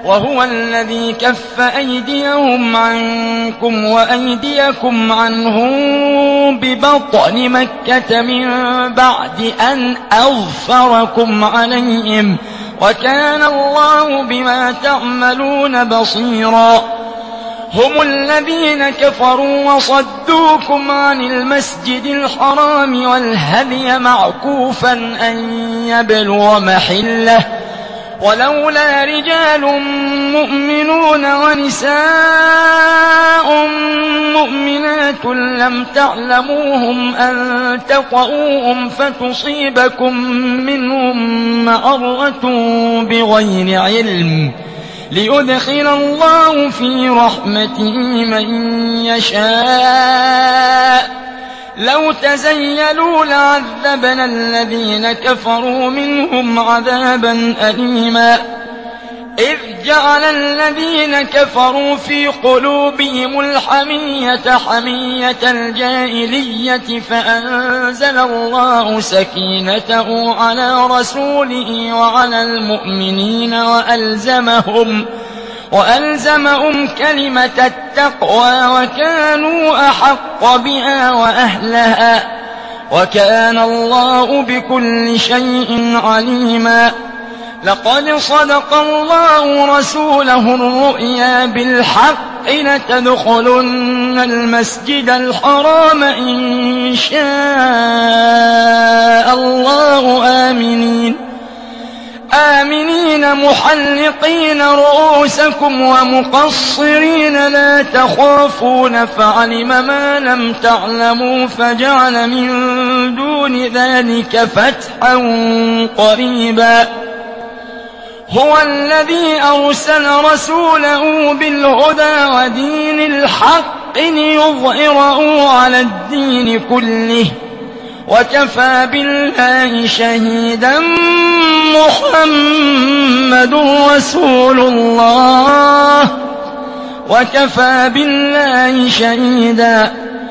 وهو الذي كف أيديهم عنكم وأيديكم عنهم ببطن مكة من بعد أن أظفركم عليهم وكان الله بما تعملون بصيرا هم الذين كفروا وصدوكم عن المسجد الحرام والهدي معكوفا أن يبلغ محله ولولا رجال مؤمنون ونساء مؤمنات لم تعلموهم أن تطؤوهم فتصيبكم منهم معرة بغير علم ليدخل الله في رحمته من يشاء لو تزيلوا لعذبنا الذين كفروا منهم عذابا أليما إذ جعل الذين كفروا في قلوبهم الحمية حمية الجاهلية فأنزل الله سكينته على رسوله وعلى المؤمنين وألزمهم كلمة التقوى وكانوا أحق بها وأهلها وكان الله بكل شيء عليما لقد صدق الله رسوله الرؤيا بالحق لتدخلن المسجد الحرام إن شاء الله آمنين محلقين رؤوسكم ومقصرين لا تخافون فعلم ما لم تعلموا فجعل من دون ذلك فتحا قريبا هو الذي أرسل رسوله بالهدى ودين الحق ليظهره على الدين كله وكفى بالله شهيدا محمد رسول الله وكفى بالله شهيدا